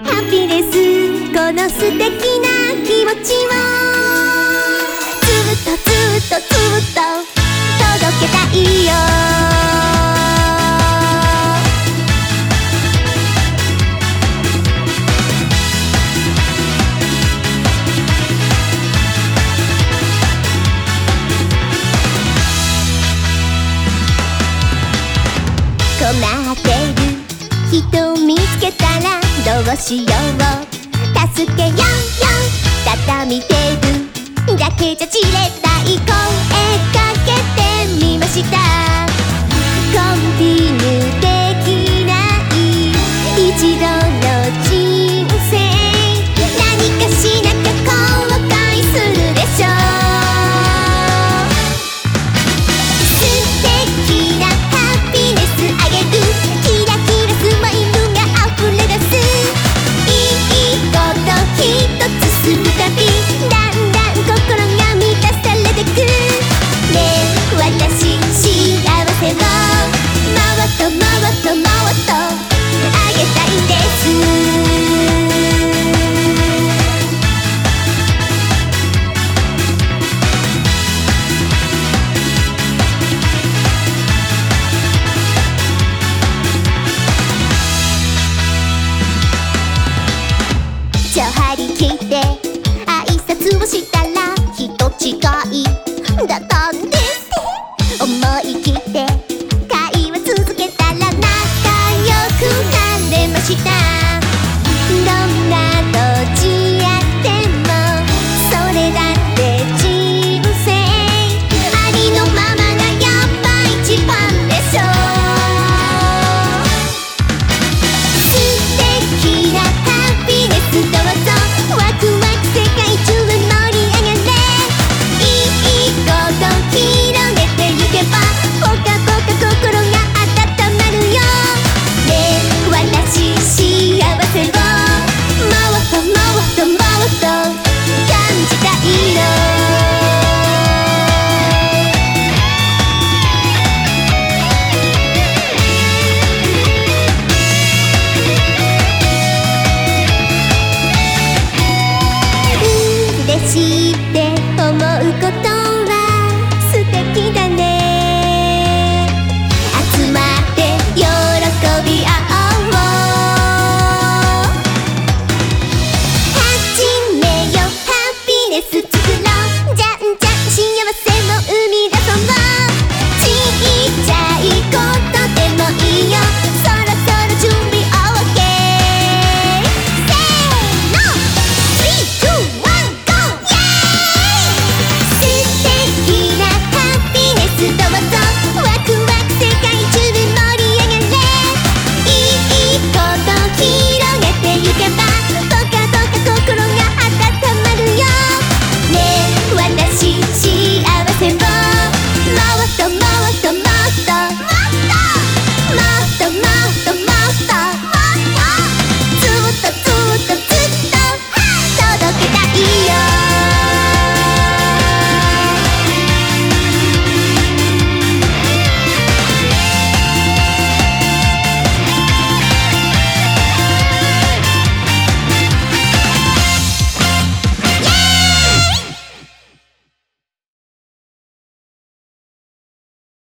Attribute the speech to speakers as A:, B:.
A: ハピネス、この素敵な気持ちをずっとずっとずっと届けたいよ。困ってる人見つけたらどうしよう、助けようよ。畳テープだけじゃ散れない声かけてみました。コンティニューできない一度の人生、何かしなきゃ後悔するでしょう。進むたびだんだん心が満たされてく。ねえ私幸せをもっともっともっとあげたいんです。じゃあ張り切って挨拶をしたら人違いだったんですって。思い切って会話続けたら仲良くなれました。どんな